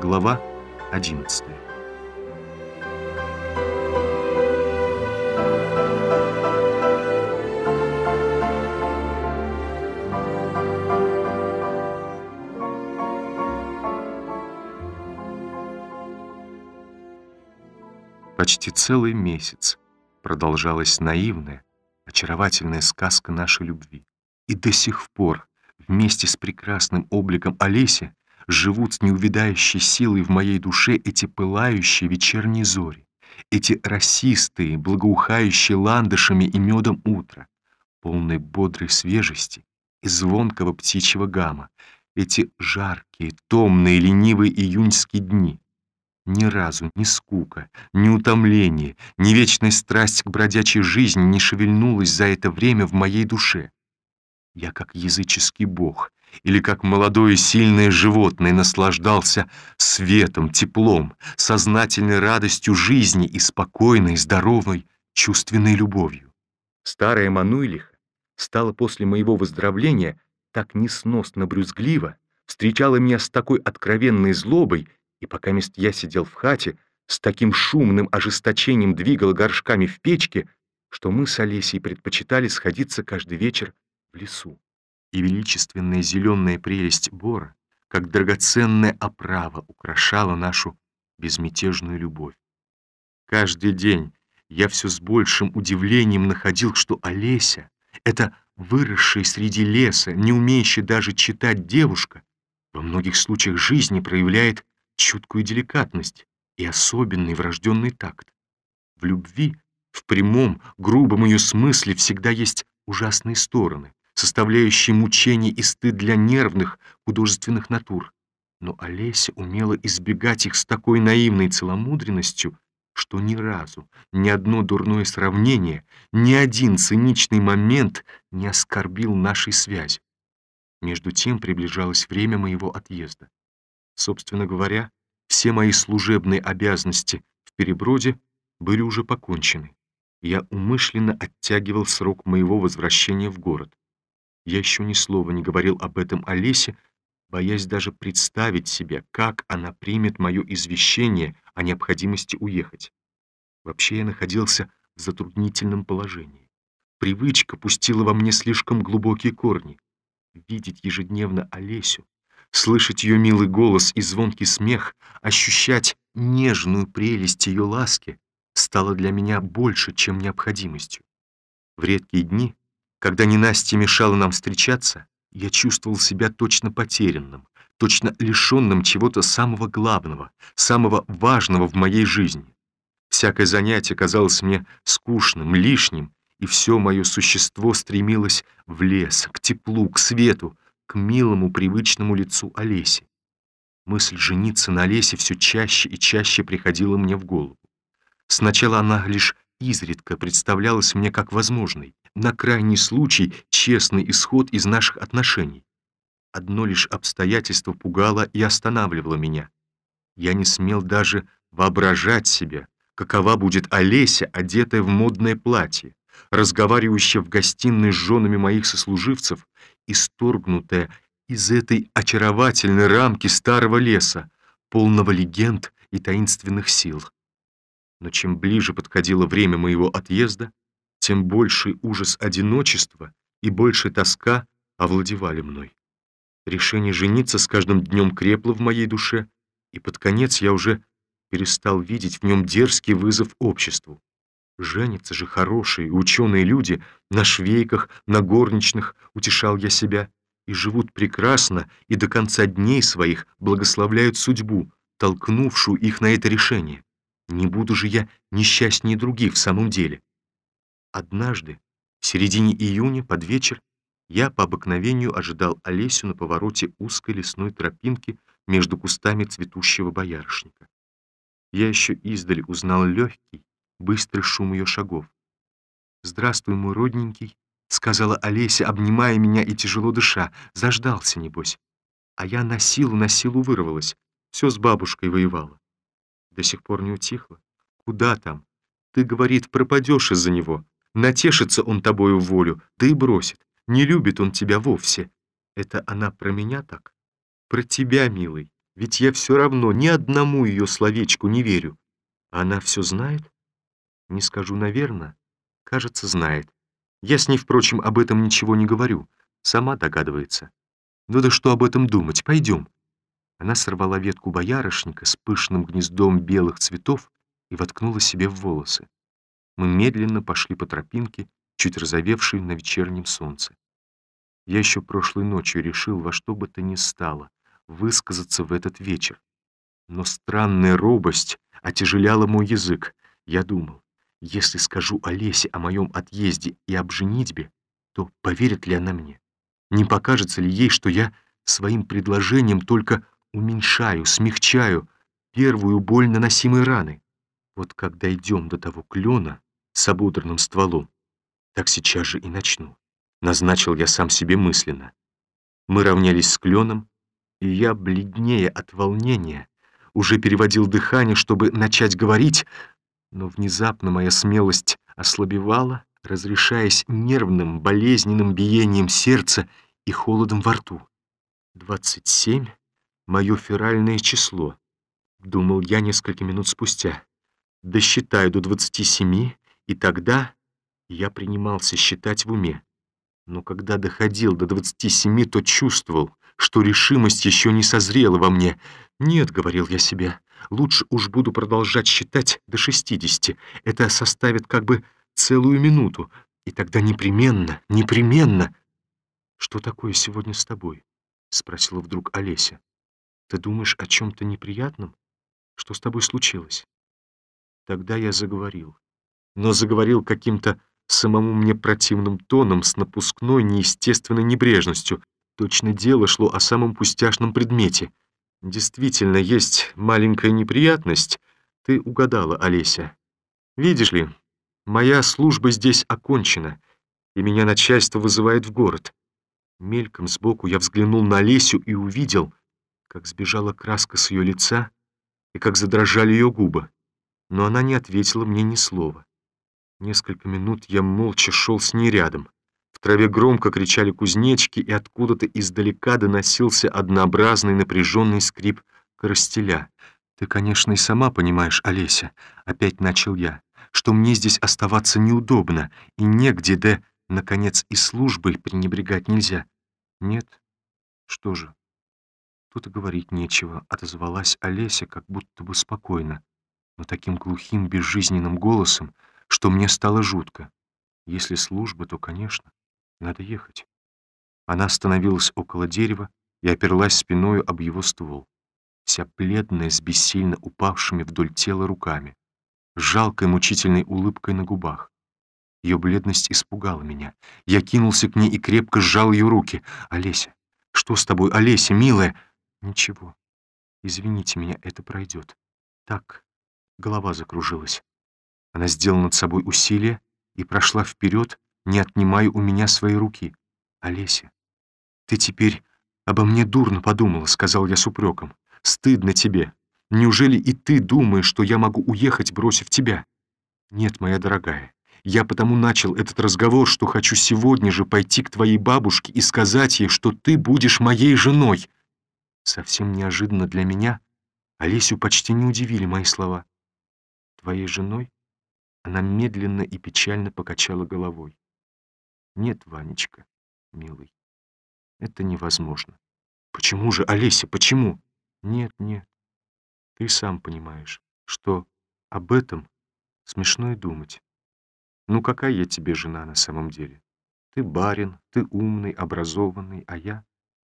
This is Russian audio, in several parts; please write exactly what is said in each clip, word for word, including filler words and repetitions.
Глава одиннадцатая. Почти целый месяц продолжалась наивная, очаровательная сказка нашей любви. И до сих пор вместе с прекрасным обликом Олеси живут с неувядающей силой в моей душе эти пылающие вечерние зори, эти росистые, благоухающие ландышами и медом утра, полные бодрой свежести и звонкого птичьего гама, эти жаркие, томные, ленивые июньские дни. Ни разу ни скука, ни утомление, ни вечная страсть к бродячей жизни не шевельнулась за это время в моей душе. Я, как языческий бог, или как молодое сильное животное, наслаждался светом, теплом, сознательной радостью жизни и спокойной, здоровой, чувственной любовью. Старая Мануйлиха стала после моего выздоровления так несносно брюзглива, встречала меня с такой откровенной злобой, и пока мест я сидел в хате, с таким шумным ожесточением двигала горшками в печке, что мы с Олесей предпочитали сходиться каждый вечер в лесу. И величественная зеленая прелесть бора, как драгоценная оправа, украшала нашу безмятежную любовь. Каждый день я все с большим удивлением находил, что Олеся, эта выросшая среди леса, не умеющая даже читать девушка, во многих случаях жизни проявляет чуткую деликатность и особенный врожденный такт. В любви, в прямом, грубом ее смысле всегда есть ужасные стороны, составляющие мучения и стыд для нервных, художественных натур. Но Олеся умела избегать их с такой наивной целомудренностью, что ни разу, ни одно дурное сравнение, ни один циничный момент не оскорбил нашей связи. Между тем приближалось время моего отъезда. Собственно говоря, все мои служебные обязанности в Переброде были уже покончены. Я умышленно оттягивал срок моего возвращения в город. Я еще ни слова не говорил об этом Олесе, боясь даже представить себе, как она примет мое извещение о необходимости уехать. Вообще я находился в затруднительном положении. Привычка пустила во мне слишком глубокие корни. Видеть ежедневно Олесю, слышать ее милый голос и звонкий смех, ощущать нежную прелесть ее ласки стало для меня больше, чем необходимостью. В редкие дни, когда ненастье мешало нам встречаться, я чувствовал себя точно потерянным, точно лишенным чего-то самого главного, самого важного в моей жизни. Всякое занятие казалось мне скучным, лишним, и все мое существо стремилось в лес, к теплу, к свету, к милому привычному лицу Олеси. Мысль жениться на Олесе все чаще и чаще приходила мне в голову. Сначала она лишь изредка представлялась мне как возможной, на крайний случай честный исход из наших отношений. Одно лишь обстоятельство пугало и останавливало меня. Я не смел даже воображать себе, какова будет Олеся, одетая в модное платье, разговаривающая в гостиной с женами моих сослуживцев, исторгнутая из этой очаровательной рамки старого леса, полного легенд и таинственных сил. Но чем ближе подходило время моего отъезда, тем больший ужас одиночества и большая тоска овладевали мной. Решение жениться с каждым днем крепло в моей душе, и под конец я уже перестал видеть в нем дерзкий вызов обществу. Женятся же хорошие ученые люди на швейках, на горничных, утешал я себя, и живут прекрасно, и до конца дней своих благословляют судьбу, толкнувшую их на это решение. Не буду же я несчастнее других в самом деле. Однажды, в середине июня, под вечер, я по обыкновению ожидал Олесю на повороте узкой лесной тропинки между кустами цветущего боярышника. Я еще издали узнал легкий, быстрый шум ее шагов. «Здравствуй, мой родненький», — сказала Олеся, обнимая меня и тяжело дыша. «Заждался, небось». А я на силу, на силу вырвалась. Все с бабушкой воевала. До сих пор не утихло. «Куда там? Ты, говорит, пропадешь из-за него. Натешится он тобою в волю, да и бросит. Не любит он тебя вовсе». Это она про меня так? Про тебя, милый. Ведь я все равно ни одному ее словечку не верю. А она все знает? Не скажу, наверное. Кажется, знает. Я с ней, впрочем, об этом ничего не говорю. Сама догадывается. Ну да что об этом думать? Пойдем. Она сорвала ветку боярышника с пышным гнездом белых цветов и воткнула себе в волосы. Мы медленно пошли по тропинке, чуть разовевшей на вечернем солнце. Я еще прошлой ночью решил во что бы то ни стало высказаться в этот вечер. Но странная робость отяжеляла мой язык. Я думал, если скажу Олесе о моем отъезде и об женитьбе, то поверит ли она мне? Не покажется ли ей, что я своим предложением только уменьшаю, смягчаю первую боль наносимой раны? Вот как дойдем до того клена с ободранным стволом, так сейчас же и начну. Назначил я сам себе мысленно. Мы равнялись с кленом, и я, бледнее от волнения, уже переводил дыхание, чтобы начать говорить, но внезапно моя смелость ослабевала, разрешаясь нервным, болезненным биением сердца и холодом во рту. «Двадцать семь — мое феральное число», — думал я несколько минут спустя. «Досчитаю до двадцати семи, и тогда...» Я принимался считать в уме. Но когда доходил до двадцати семи, то чувствовал, что решимость еще не созрела во мне. «Нет», — говорил я себе, — «лучше уж буду продолжать считать до шестидесяти. Это составит как бы целую минуту, и тогда непременно, непременно...» «Что такое сегодня с тобой?» — спросила вдруг Олеся. «Ты думаешь о чем-то неприятном? Что с тобой случилось?» Тогда я заговорил. Но заговорил каким-то самому мне противным тоном, с напускной, неестественной небрежностью. Точно дело шло о самом пустяшном предмете. Действительно, есть маленькая неприятность. Ты угадала, Олеся. Видишь ли, моя служба здесь окончена, и меня начальство вызывает в город. Мельком сбоку я взглянул на Олесю и увидел, как сбежала краска с ее лица и как задрожали ее губы. Но она не ответила мне ни слова. Несколько минут я молча шел с ней рядом. В траве громко кричали кузнечики, и откуда-то издалека доносился однообразный напряженный скрип коростеля. «Ты, конечно, и сама понимаешь, Олеся», — опять начал я, «что мне здесь оставаться неудобно, и негде, да, наконец, и службой пренебрегать нельзя». «Нет? Что же?» «Тут и говорить нечего», — отозвалась Олеся, как будто бы спокойно, но таким глухим, безжизненным голосом, что мне стало жутко. Если служба, то, конечно, надо ехать. Она остановилась около дерева и оперлась спиною об его ствол, вся бледная, с бессильно упавшими вдоль тела руками, с жалкой мучительной улыбкой на губах. Ее бледность испугала меня. Я кинулся к ней и крепко сжал ее руки. «Олеся, что с тобой, Олеся, милая?» «Ничего. Извините меня, это пройдет. Так, голова закружилась». Она сделала над собой усилие и прошла вперед, не отнимая у меня своей руки. «Олеся, ты теперь обо мне дурно подумала», — сказал я с упреком. «Стыдно тебе. Неужели и ты думаешь, что я могу уехать, бросив тебя?» «Нет, моя дорогая, я потому начал этот разговор, что хочу сегодня же пойти к твоей бабушке и сказать ей, что ты будешь моей женой». Совсем неожиданно для меня Олесю почти не удивили мои слова. «Твоей женой?» Она медленно и печально покачала головой. «Нет, Ванечка, милый, это невозможно». «Почему же, Олеся, почему?» «Нет, нет, ты сам понимаешь, что об этом смешно и думать. Ну какая я тебе жена на самом деле? Ты барин, ты умный, образованный, а я?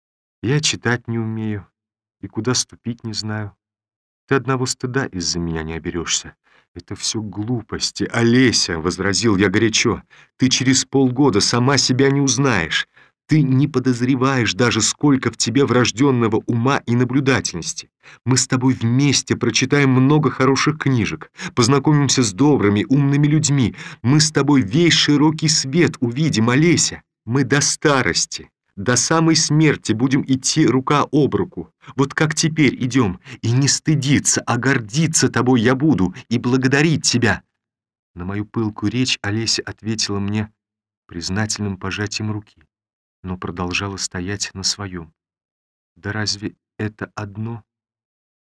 Я читать не умею и куда ступить не знаю. Ты одного стыда из-за меня не оберешься. Это все глупости, Олеся, — возразил я горячо. Ты через полгода сама себя не узнаешь. Ты не подозреваешь даже, сколько в тебе врожденного ума и наблюдательности. Мы с тобой вместе прочитаем много хороших книжек, познакомимся с добрыми, умными людьми. Мы с тобой весь широкий свет увидим, Олеся. Мы до старости, до самой смерти будем идти рука об руку. Вот как теперь идем. И не стыдиться, а гордиться тобой я буду и благодарить тебя». На мою пылкую речь Олеся ответила мне признательным пожатием руки, но продолжала стоять на своем. «Да разве это одно?»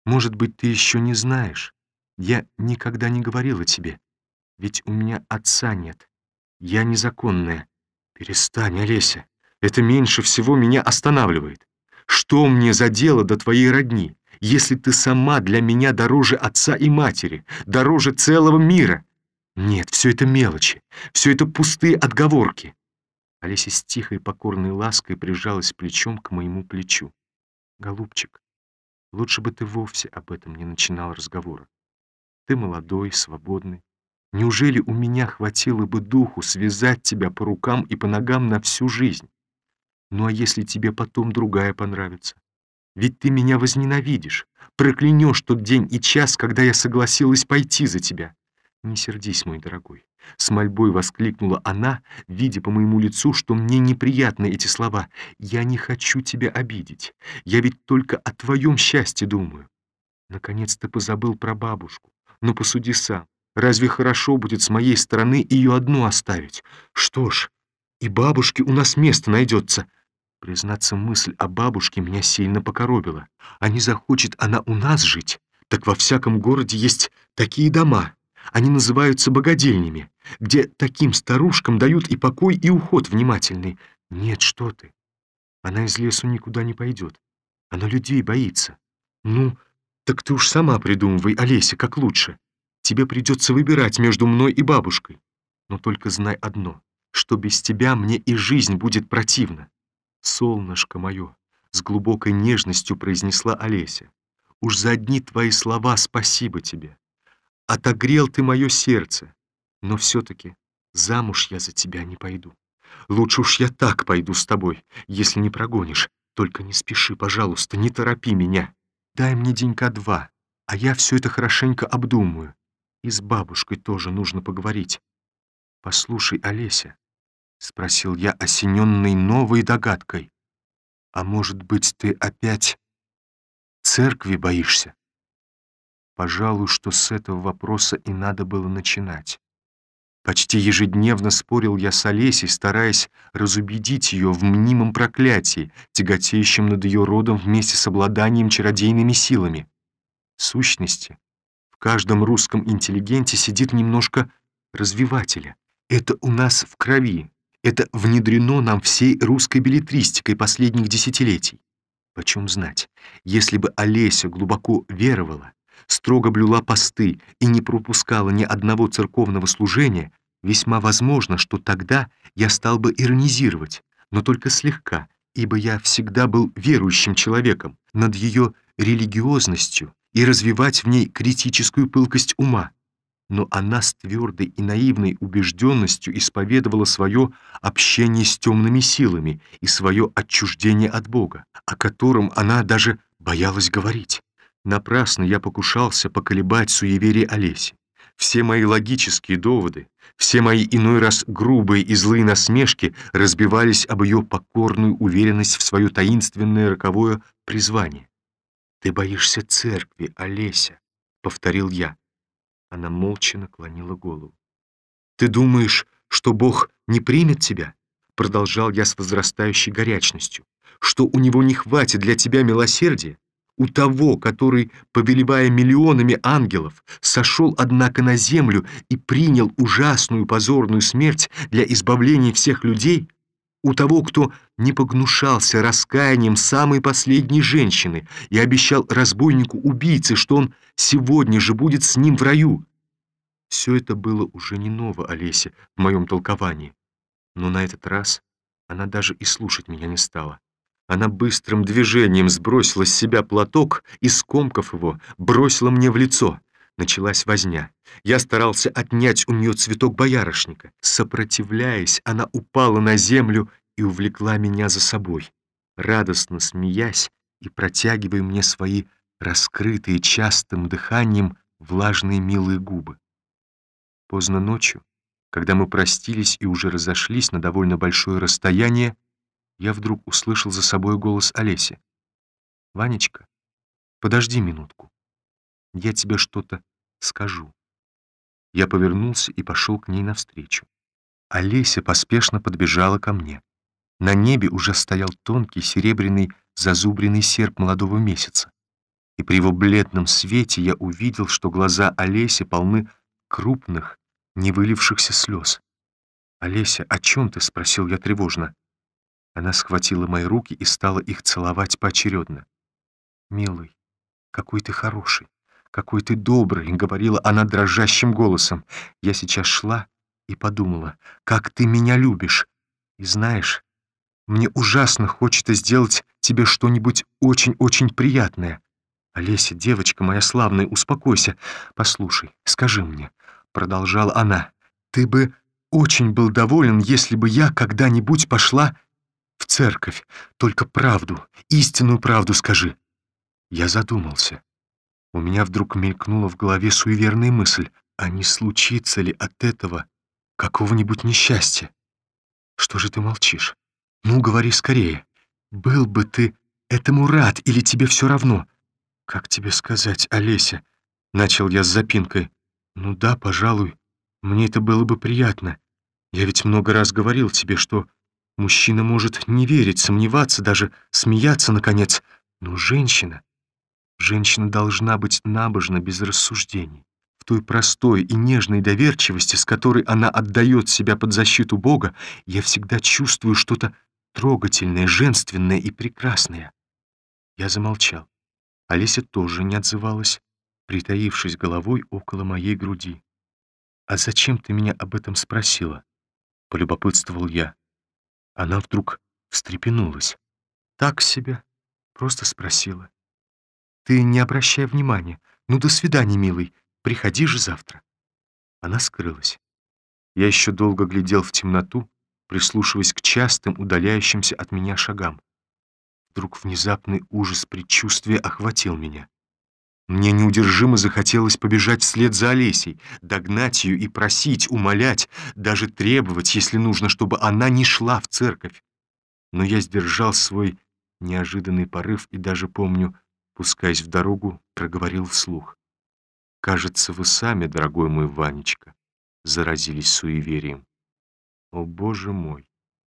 Может быть, ты еще не знаешь. Я никогда не говорила тебе, ведь у меня отца нет. Я незаконная. Перестань, Олеся. Это меньше всего меня останавливает. Что мне за дело до твоей родни, если ты сама для меня дороже отца и матери, дороже целого мира? Нет, все это мелочи, все это пустые отговорки. Олеся с тихой покорной лаской прижалась плечом к моему плечу. Голубчик, лучше бы ты вовсе об этом не начинал разговора. Ты молодой, свободный. Неужели у меня хватило бы духу связать тебя по рукам и по ногам на всю жизнь? Ну а если тебе потом другая понравится? Ведь ты меня возненавидишь, проклянешь тот день и час, когда я согласилась пойти за тебя. Не сердись, мой дорогой. С мольбой воскликнула она, видя по моему лицу, что мне неприятны эти слова. Я не хочу тебя обидеть. Я ведь только о твоем счастье думаю. Наконец ты позабыл про бабушку. Но посуди сам. Разве хорошо будет с моей стороны ее одну оставить? Что ж, и бабушке у нас место найдется. Признаться, мысль о бабушке меня сильно покоробила. А не захочет она у нас жить, так во всяком городе есть такие дома. Они называются богадельнями, где таким старушкам дают и покой, и уход внимательный. Нет, что ты. Она из лесу никуда не пойдет. Она людей боится. Ну, так ты уж сама придумывай, Олеся, как лучше. Тебе придется выбирать между мной и бабушкой. Но только знай одно, что без тебя мне и жизнь будет противна. «Солнышко мое», — с глубокой нежностью произнесла Олеся, «уж за одни твои слова спасибо тебе. Отогрел ты мое сердце, но все-таки замуж я за тебя не пойду. Лучше уж я так пойду с тобой, если не прогонишь. Только не спеши, пожалуйста, не торопи меня. Дай мне денька два, а я все это хорошенько обдумаю. И с бабушкой тоже нужно поговорить. Послушай, Олеся, — спросил я, осененный новой догадкой. «А может быть, ты опять церкви боишься?» Пожалуй, что с этого вопроса и надо было начинать. Почти ежедневно спорил я с Олесей, стараясь разубедить ее в мнимом проклятии, тяготеющем над ее родом вместе с обладанием чародейными силами. В сущности, в каждом русском интеллигенте сидит немножко развивателя. Это у нас в крови. Это внедрено нам всей русской беллетристикой последних десятилетий. Почем знать, если бы Олеся глубоко веровала, строго блюла посты и не пропускала ни одного церковного служения, весьма возможно, что тогда я стал бы иронизировать, но только слегка, ибо я всегда был верующим человеком, над ее религиозностью и развивать в ней критическую пылкость ума. Но она с твердой и наивной убежденностью исповедовала свое общение с темными силами и свое отчуждение от Бога, о котором она даже боялась говорить. Напрасно я покушался поколебать суеверие Олеси. Все мои логические доводы, все мои иной раз грубые и злые насмешки разбивались об ее покорную уверенность в свое таинственное роковое призвание. «Ты боишься церкви, Олеся», — повторил я. Она молча наклонила голову. «Ты думаешь, что Бог не примет тебя?» Продолжал я с возрастающей горячностью. «Что у Него не хватит для тебя милосердия? У того, который, повелевая миллионами ангелов, сошел, однако, на землю и принял ужасную позорную смерть для избавления всех людей? У того, кто не погнушался раскаянием самой последней женщины и обещал разбойнику-убийце, что он сегодня же будет с ним в раю?» Все это было уже не ново Олесе в моем толковании. Но на этот раз она даже и слушать меня не стала. Она быстрым движением сбросила с себя платок и, скомкав его, бросила мне в лицо. Началась возня. Я старался отнять у нее цветок боярышника. Сопротивляясь, она упала на землю и увлекла меня за собой, радостно смеясь и протягивая мне свои раскрытые частым дыханием влажные милые губы. Поздно ночью, когда мы простились и уже разошлись на довольно большое расстояние, я вдруг услышал за собой голос Олеси. «Ванечка, подожди минутку. Я тебе что-то скажу». Я повернулся и пошел к ней навстречу. Олеся поспешно подбежала ко мне. На небе уже стоял тонкий серебряный зазубренный серп молодого месяца. и при его бледном свете я увидел, что глаза Олеси полны крупных, не вылившихся слез. «Олеся, о чем ты?» — спросил я тревожно. Она схватила мои руки и стала их целовать поочередно. «Милый, какой ты хороший, какой ты добрый», — говорила она дрожащим голосом. «Я сейчас шла и подумала, как ты меня любишь. И знаешь, мне ужасно хочется сделать тебе что-нибудь очень-очень приятное. Олеся, девочка моя славная, успокойся. Послушай, скажи мне», — продолжала она, «ты бы очень был доволен, если бы я когда-нибудь пошла в церковь. Только правду, истинную правду скажи». Я задумался. У меня вдруг мелькнула в голове суеверная мысль, а не случится ли от этого какого-нибудь несчастья? «Что же ты молчишь? Ну, говори скорее. Был бы ты этому рад или тебе все равно?» «Как тебе сказать, Олеся?» — начал я с запинкой. «Ну да, пожалуй, мне это было бы приятно. Я ведь много раз говорил тебе, что мужчина может не верить, сомневаться, даже смеяться, наконец. Но женщина, женщина должна быть набожна без рассуждений. В той простой и нежной доверчивости, с которой она отдает себя под защиту Бога, я всегда чувствую что-то трогательное, женственное и прекрасное». Я замолчал. Олеся тоже не отзывалась, притаившись головой около моей груди. «А зачем ты меня об этом спросила?» — полюбопытствовал я. Она вдруг встрепенулась. «Так себе, просто спросила. Ты не обращай внимания. Ну, до свидания, милый. Приходи же завтра». Она скрылась. Я еще долго глядел в темноту, прислушиваясь к частым, удаляющимся от меня шагам. Вдруг внезапный ужас предчувствия охватил меня. Мне неудержимо захотелось побежать вслед за Олесей, догнать ее и просить, умолять, даже требовать, если нужно, чтобы она не шла в церковь. Но я сдержал свой неожиданный порыв и даже, помню, пускаясь в дорогу, проговорил вслух: «Кажется, вы сами, дорогой мой Ванечка, заразились суеверием. О, Боже мой!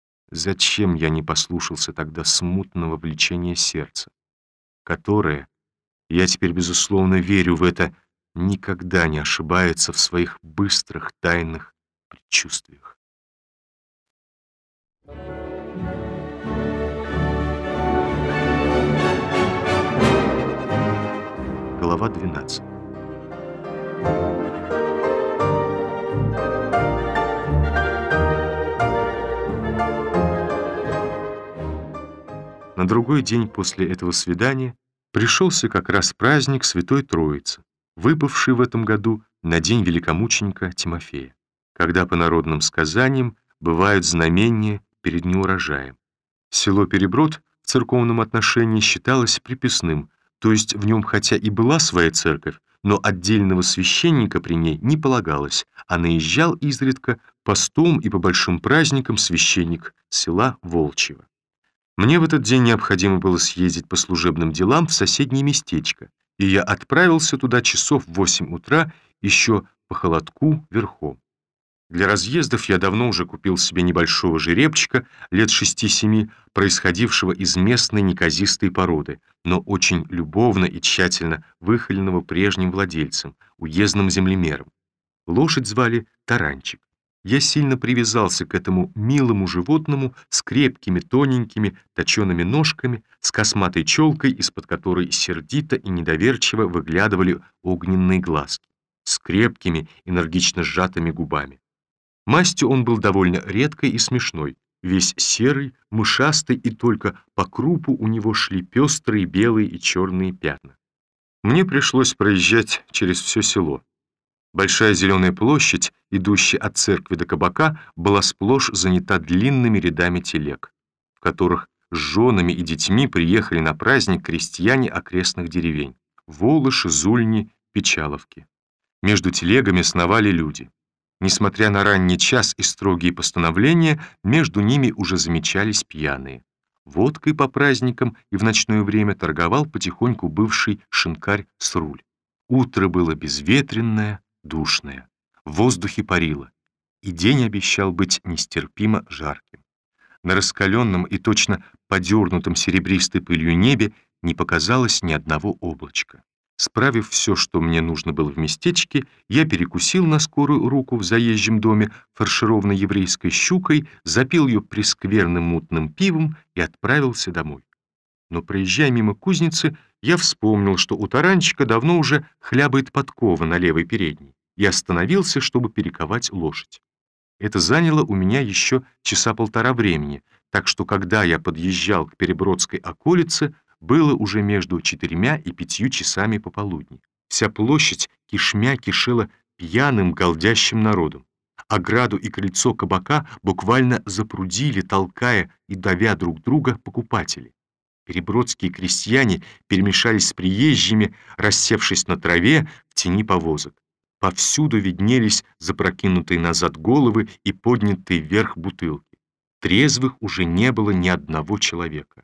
Зачем я не послушался тогда смутного влечения сердца, которое, я теперь безусловно верю в это, никогда не ошибается в своих быстрых тайных предчувствиях». Глава двенадцатая. На другой день после этого свидания пришелся как раз праздник Святой Троицы, выпавший в этом году на день великомученика Тимофея, когда по народным сказаниям бывают знамения перед неурожаем. Село Переброд в церковном отношении считалось приписным, то есть в нем хотя и была своя церковь, но отдельного священника при ней не полагалось, а наезжал изредка постом и по большим праздникам священник села Волчьего. Мне в этот день необходимо было съездить по служебным делам в соседнее местечко, и я отправился туда часов в восемь утра еще по холодку верхом. Для разъездов я давно уже купил себе небольшого жеребчика лет шести-семи, происходившего из местной неказистой породы, но очень любовно и тщательно выхоленного прежним владельцем, уездным землемером. Лошадь звали Таранчик. Я сильно привязался к этому милому животному с крепкими, тоненькими, точеными ножками, с косматой челкой, из-под которой сердито и недоверчиво выглядывали огненные глазки, с крепкими, энергично сжатыми губами. Мастью он был довольно редкой и смешной, весь серый, мышастый, и только по крупу у него шли пестрые белые и черные пятна. Мне пришлось проезжать через все село. Большая зеленая площадь, идущая от церкви до кабака, была сплошь занята длинными рядами телег, в которых с женами и детьми приехали на праздник крестьяне окрестных деревень — Волыши, Зульни, Печаловки. Между телегами сновали люди. Несмотря на ранний час и строгие постановления, между ними уже замечались пьяные. Водкой по праздникам и в ночное время торговал потихоньку бывший шинкарь Сруль. Утро было безветренное, душное, в воздухе парило, и день обещал быть нестерпимо жарким. На раскаленном и точно подернутом серебристой пылью небе не показалось ни одного облачка. Справив все, что мне нужно было в местечке, я перекусил на скорую руку в заезжем доме фаршированной еврейской щукой, запил ее прескверным мутным пивом и отправился домой. Но, проезжая мимо кузницы, я вспомнил, что у таранчика давно уже хлябает подкова на левой передней, и остановился, чтобы перековать лошадь. Это заняло у меня еще часа полтора времени, так что, когда я подъезжал к Перебродской околице, было уже между четырьмя и пятью часами пополудни. Вся площадь кишмя кишела пьяным голдящим народом. Ограду и крыльцо кабака буквально запрудили, толкая и давя друг друга покупатели. Перебродские крестьяне перемешались с приезжими, рассевшись на траве в тени повозок. Повсюду виднелись запрокинутые назад головы и поднятые вверх бутылки. Трезвых уже не было ни одного человека.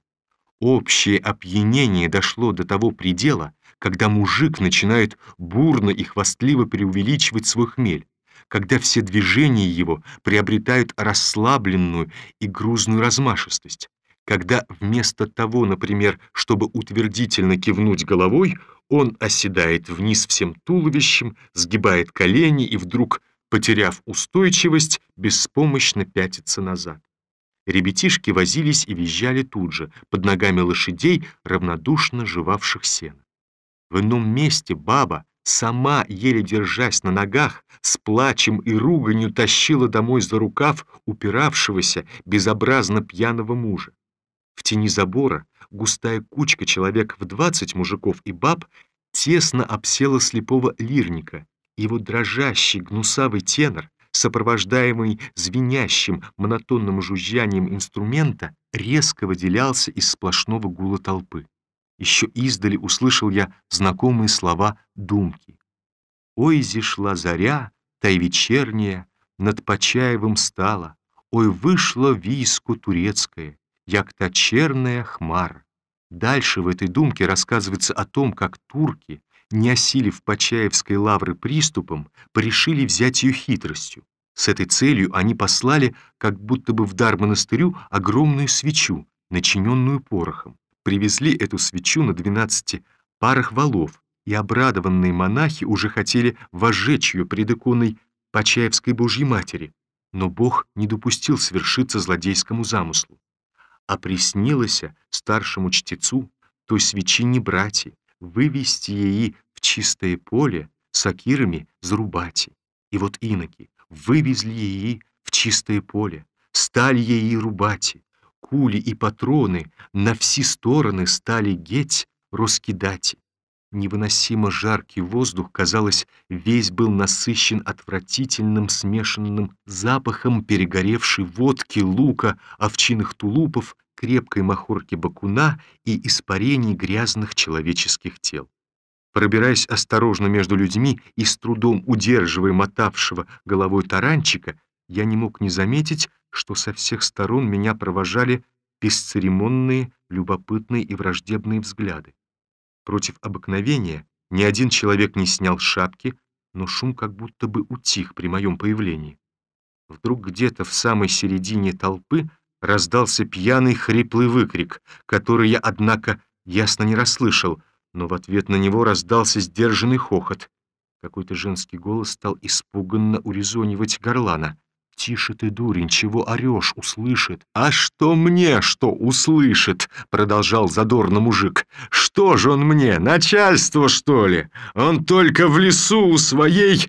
Общее опьянение дошло до того предела, когда мужик начинает бурно и хвастливо преувеличивать свой хмель, когда все движения его приобретают расслабленную и грузную размашистость, когда вместо того, например, чтобы утвердительно кивнуть головой, он оседает вниз всем туловищем, сгибает колени и вдруг, потеряв устойчивость, беспомощно пятится назад. Ребятишки возились и визжали тут же, под ногами лошадей, равнодушно жевавших сено. В ином месте баба, сама, еле держась на ногах, с плачем и руганью тащила домой за рукав упиравшегося, безобразно пьяного мужа. В тени забора густая кучка человек в двадцать мужиков и баб тесно обсела слепого лирника, и его дрожащий гнусавый тенор, сопровождаемый звенящим монотонным жужжанием инструмента, резко выделялся из сплошного гула толпы. Еще издали услышал я знакомые слова думки. «Ой, зишла заря, та и вечерняя, над Почаевым стала, ой, вышла вийско турецкое, як та черная хмара». Дальше в этой думке рассказывается о том, как турки, не осилив Почаевской лавры приступом, порешили взять ее хитростью. С этой целью они послали, как будто бы в дар монастырю, огромную свечу, начиненную порохом. Привезли эту свечу на двенадцати парах валов, и обрадованные монахи уже хотели возжечь ее пред иконой Почаевской Божьей Матери, но Бог не допустил свершиться злодейскому замыслу. А приснилось старшему чтецу той свечи не брать, вывести ей в чистое поле сокирами зарубати. И вот иноки вывезли ее в чистое поле, стали ей рубати, кули и патроны на все стороны стали геть раскидати. Невыносимо жаркий воздух, казалось, весь был насыщен отвратительным смешанным запахом перегоревшей водки, лука, овчинных тулупов, крепкой махорки бакуна и испарений грязных человеческих тел. Пробираясь осторожно между людьми и с трудом удерживая мотавшего головой таранчика, я не мог не заметить, что со всех сторон меня провожали бесцеремонные, любопытные и враждебные взгляды. Против обыкновения ни один человек не снял шапки, но шум как будто бы утих при моем появлении. Вдруг где-то в самой середине толпы раздался пьяный хриплый выкрик, который я, однако, ясно не расслышал, но в ответ на него раздался сдержанный хохот. Какой-то женский голос стал испуганно урезонивать горлана. «Тише ты, дурень, чего орешь, услышит». «А что мне, что услышит?» — продолжал задорно мужик. «Что же он мне, начальство, что ли? Он только в лесу у своей...»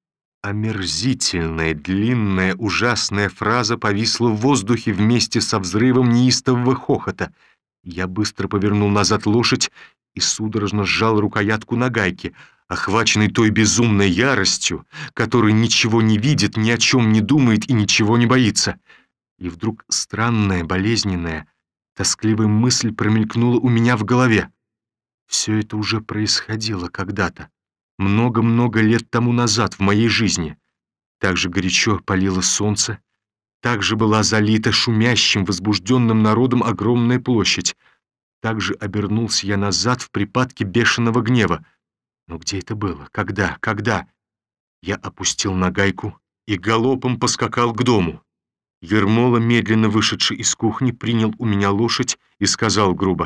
Омерзительная, длинная, ужасная фраза повисла в воздухе вместе со взрывом неистового хохота. Я быстро повернул назад лошадь и судорожно сжал рукоятку нагайки, охваченный той безумной яростью, который ничего не видит, ни о чем не думает и ничего не боится. И вдруг странная, болезненная, тоскливая мысль промелькнула у меня в голове. Все это уже происходило когда-то, много-много лет тому назад в моей жизни. Так же горячо палило солнце, так же была залита шумящим, возбужденным народом огромная площадь. Так же обернулся я назад в припадке бешеного гнева. Но где это было? Когда? Когда? Я опустил нагайку и галопом поскакал к дому. Ермола, медленно вышедший из кухни, принял у меня лошадь и сказал грубо: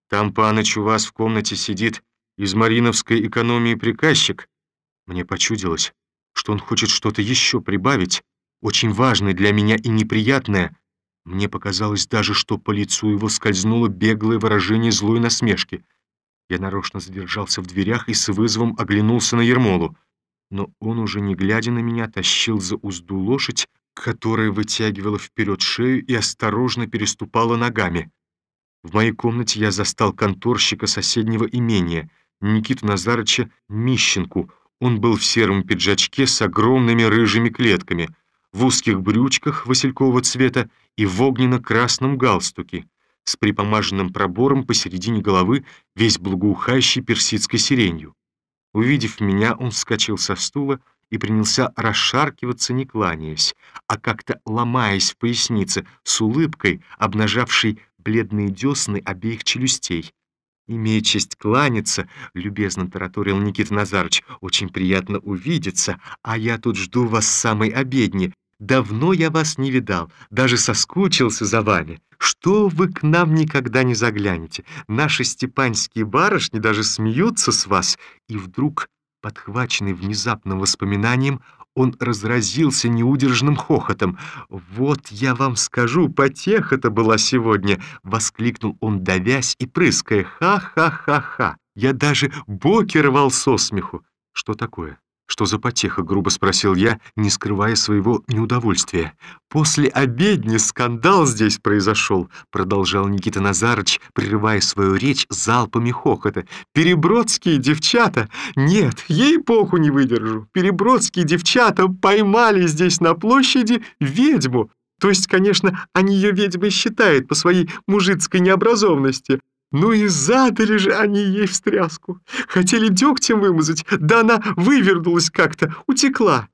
Там паныч у вас в комнате сидит из мариновской экономии приказчик. Мне почудилось, что он хочет что-то еще прибавить, очень важное для меня и неприятное. Мне показалось даже, что по лицу его скользнуло беглое выражение злой насмешки. Я нарочно задержался в дверях и с вызовом оглянулся на Ермолу. Но он, уже не глядя на меня, тащил за узду лошадь, которая вытягивала вперед шею и осторожно переступала ногами. В моей комнате я застал конторщика соседнего имения, Никиту Назарыча Мищенку. Он был в сером пиджачке с огромными рыжими клетками, в узких брючках василькового цвета и в огненно-красном галстуке, с припомаженным пробором посередине головы, весь благоухающий персидской сиренью. Увидев меня, он вскочил со стула и принялся расшаркиваться, не кланяясь, а как-то ломаясь в пояснице, с улыбкой, обнажавшей бледные десны обеих челюстей. «Имея честь кланяться», — любезно тараторил Никита Назарыч, — «очень приятно увидеться, а я тут жду вас с самой обедни. Давно я вас не видал, даже соскучился за вами. Что вы к нам никогда не заглянете? Наши степанские барышни даже смеются с вас». И вдруг, подхваченный внезапным воспоминанием, он разразился неудержным хохотом. «Вот я вам скажу, потеха-то была сегодня!» — воскликнул он, давясь и прыская. «Ха-ха-ха-ха! Я даже боки рвал со смеху!» «Что такое? Что за потеха?» — грубо спросил я, не скрывая своего неудовольствия. «После обедни скандал здесь произошел», — продолжал Никита Назарыч, прерывая свою речь залпами хохота. «Перебродские девчата! Нет, ей-богу, не выдержу! Перебродские девчата поймали здесь на площади ведьму! То есть, конечно, они ее ведьмой считают по своей мужицкой необразованности. Ну и задали же они ей встряску. Хотели дегтем вымазать, да она вывернулась как-то, утекла».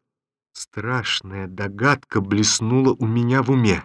Страшная догадка блеснула у меня в уме.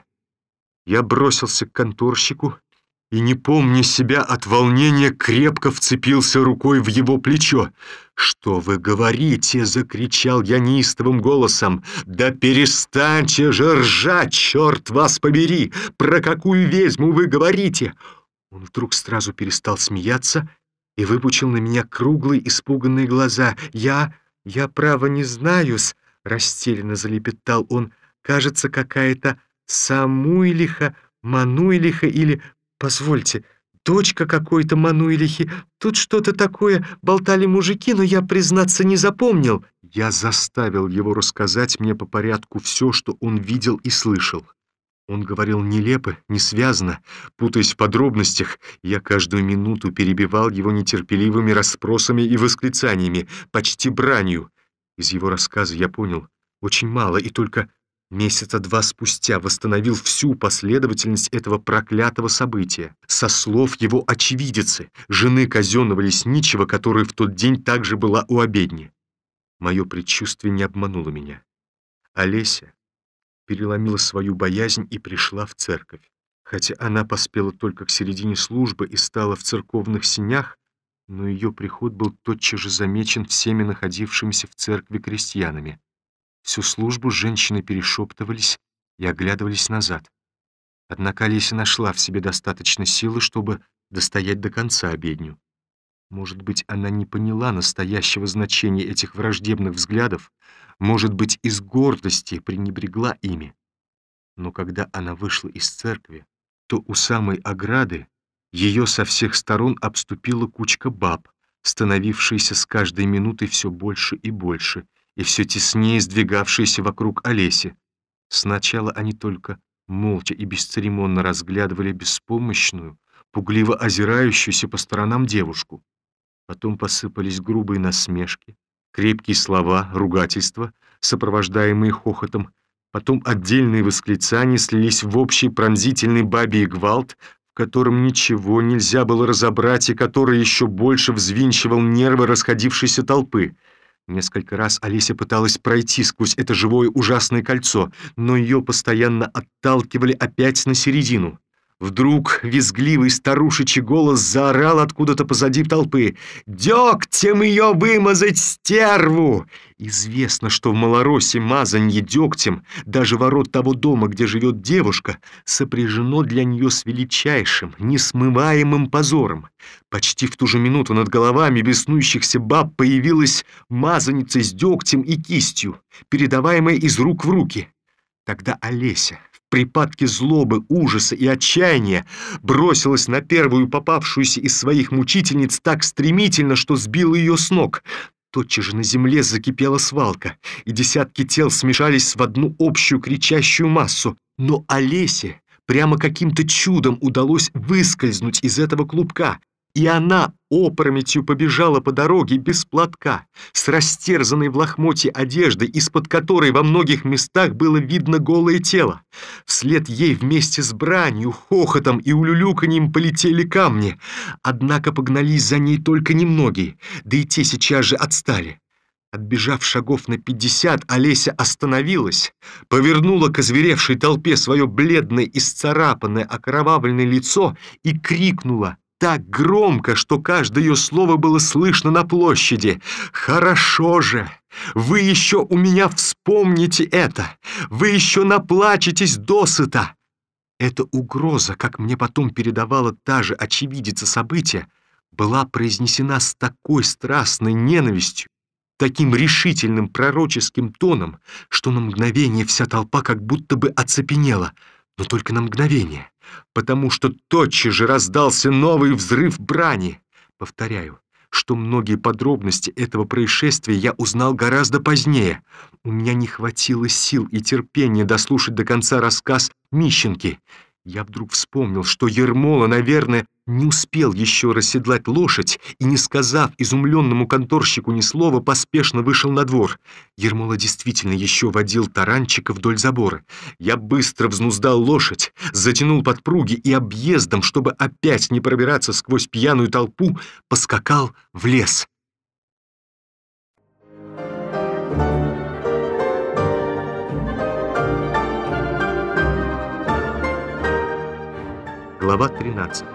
Я бросился к конторщику и, не помня себя от волнения, крепко вцепился рукой в его плечо. «Что вы говорите?» — закричал я неистовым голосом. «Да перестаньте же ржать, черт вас побери! Про какую ведьму вы говорите?» Он вдруг сразу перестал смеяться и выпучил на меня круглые испуганные глаза. «Я... я право не знаю-с», — растерянно залепетал он. «Кажется, какая-то Самуилиха, Мануилиха или... Позвольте, дочка какой-то Мануилихи. Тут что-то такое болтали мужики, но я, признаться, не запомнил». Я заставил его рассказать мне по порядку все, что он видел и слышал. Он говорил нелепо, несвязно, путаясь в подробностях. Я каждую минуту перебивал его нетерпеливыми расспросами и восклицаниями, почти бранью. Из его рассказа я понял очень мало, и только месяца два спустя восстановил всю последовательность этого проклятого события со слов его очевидицы, жены казенного лесничего, которая в тот день также была у обедни. Мое предчувствие не обмануло меня. Олеся переломила свою боязнь и пришла в церковь. Хотя она поспела только к середине службы и стала в церковных сенях, но ее приход был тотчас же замечен всеми находившимися в церкви крестьянами. Всю службу женщины перешептывались и оглядывались назад. Однако Олеся нашла в себе достаточно силы, чтобы достоять до конца обедню. Может быть, она не поняла настоящего значения этих враждебных взглядов, может быть, из гордости пренебрегла ими. Но когда она вышла из церкви, то у самой ограды ее со всех сторон обступила кучка баб, становившаяся с каждой минутой все больше и больше, и все теснее сдвигавшаяся вокруг Олеси. Сначала они только молча и бесцеремонно разглядывали беспомощную, пугливо озирающуюся по сторонам девушку. Потом посыпались грубые насмешки, крепкие слова, ругательства, сопровождаемые хохотом. Потом отдельные восклицания слились в общий пронзительный бабий гвалт, в котором ничего нельзя было разобрать и который еще больше взвинчивал нервы расходившейся толпы. Несколько раз Олеся пыталась пройти сквозь это живое ужасное кольцо, но ее постоянно отталкивали опять на середину. Вдруг визгливый старушечий голос заорал откуда-то позади толпы: «Дегтем ее вымазать, стерву!» Известно, что в Малороссии мазанье дегтем даже ворот того дома, где живет девушка, сопряжено для нее с величайшим, несмываемым позором. Почти в ту же минуту над головами беснующихся баб появилась мазаница с дегтем и кистью, передаваемая из рук в руки. Тогда Олеся в припадке злобы, ужаса и отчаяния бросилась на первую попавшуюся из своих мучительниц так стремительно, что сбила ее с ног. Тотчас же на земле закипела свалка, и десятки тел смешались в одну общую кричащую массу. Но Олесе прямо каким-то чудом удалось выскользнуть из этого клубка, и она опрометью побежала по дороге без платка, с растерзанной в лохмотье одеждой, из-под которой во многих местах было видно голое тело. Вслед ей вместе с бранью, хохотом и улюлюканьем полетели камни. Однако погнались за ней только немногие, да и те сейчас же отстали. Отбежав шагов на пятьдесят, Олеся остановилась, повернула к озверевшей толпе свое бледное, исцарапанное, окровавленное лицо и крикнула так громко, что каждое ее слово было слышно на площади: «Хорошо же! Вы еще у меня вспомните это! Вы еще наплачетесь досыта!» Эта угроза, как мне потом передавала та же очевидица события, была произнесена с такой страстной ненавистью, таким решительным пророческим тоном, что на мгновение вся толпа как будто бы оцепенела, но только на мгновение, потому что тотчас же раздался новый взрыв брани. Повторяю, что многие подробности этого происшествия я узнал гораздо позднее. У меня не хватило сил и терпения дослушать до конца рассказ Мищенки. Я вдруг вспомнил, что Ермола, наверное, не успел еще расседлать лошадь и, не сказав изумленному конторщику ни слова, поспешно вышел на двор. Ермола действительно еще водил таранчика вдоль забора. Я быстро взнуздал лошадь, затянул подпруги и объездом, чтобы опять не пробираться сквозь пьяную толпу, поскакал в лес. Глава тринадцатая.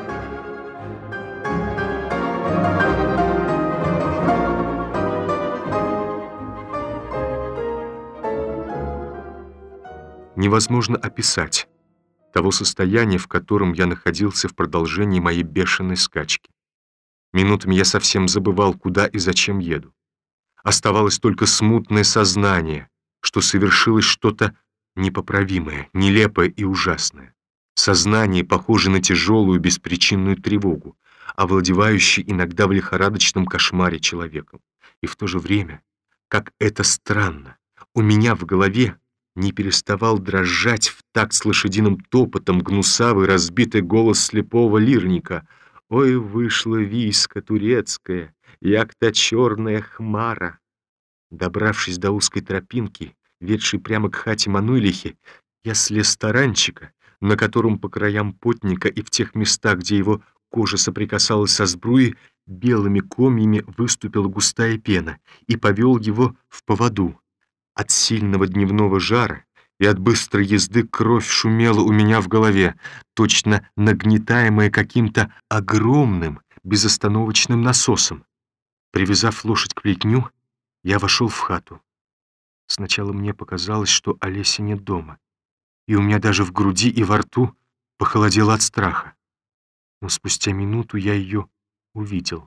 Невозможно описать того состояния, в котором я находился в продолжении моей бешеной скачки. Минутами я совсем забывал, куда и зачем еду. Оставалось только смутное сознание, что совершилось что-то непоправимое, нелепое и ужасное. Сознание, похожее на тяжелую беспричинную тревогу, овладевающее иногда в лихорадочном кошмаре человеком. И в то же время, как это странно, у меня в голове не переставал дрожать в такт с лошадиным топотом гнусавый разбитый голос слепого лирника: «Ой, вышла виска турецкая, як та черная хмара». Добравшись до узкой тропинки, ведшей прямо к хате Мануйлихи, я слез с таранчика, на котором по краям потника и в тех местах, где его кожа соприкасалась со сбруей, белыми комьями выступила густая пена, и повел его в поводу. От сильного дневного жара и от быстрой езды кровь шумела у меня в голове, точно нагнетаемая каким-то огромным безостановочным насосом. Привязав лошадь к плетню, я вошел в хату. Сначала мне показалось, что Олеси нет дома, и у меня даже в груди и во рту похолодело от страха. Но спустя минуту я ее увидел,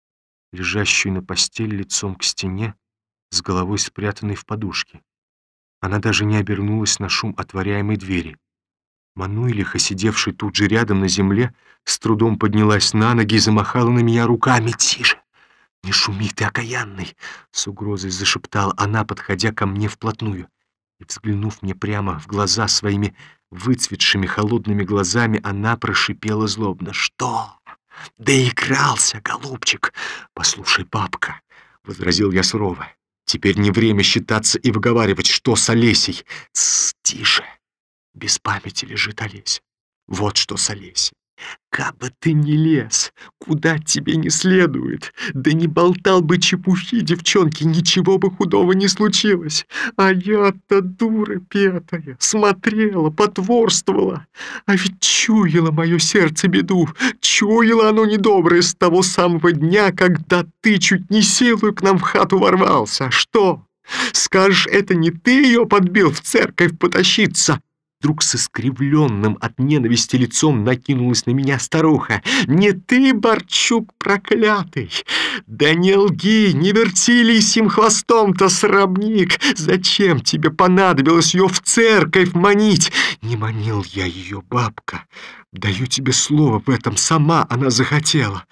лежащую на постели лицом к стене, с головой спрятанной в подушке. Она даже не обернулась на шум отворяемой двери. Мануйлиха, сидевшая тут же рядом на земле, с трудом поднялась на ноги и замахала на меня руками. «Тише! Не шуми ты, окаянный!» — с угрозой зашептала она, подходя ко мне вплотную. И, взглянув мне прямо в глаза своими выцветшими холодными глазами, она прошипела злобно: «Что? Доигрался, голубчик!» «Послушай, бабка!» — возразил я сурово. «Теперь не время считаться и выговаривать, что с Олесей!» «Тс, тише! Без памяти лежит Олеся. Вот что с Олесей. Кабы ты не лез, куда тебе не следует, да не болтал бы чепухи, девчонки, ничего бы худого не случилось. А я-то дура петая, смотрела, потворствовала. А ведь чуяло мое сердце беду, чуяло оно недоброе с того самого дня, когда ты чуть не силою к нам в хату ворвался. Что? Скажешь, это не ты ее подбил в церковь потащиться? Вдруг с искривленным от ненависти лицом накинулась на меня старуха. «Не ты, Борчук проклятый! Да не лги, не верти лисьим хвостом-то, срамник! Зачем тебе понадобилось ее в церковь манить? Не манил я ее, бабка. Даю тебе слово в этом, сама она захотела.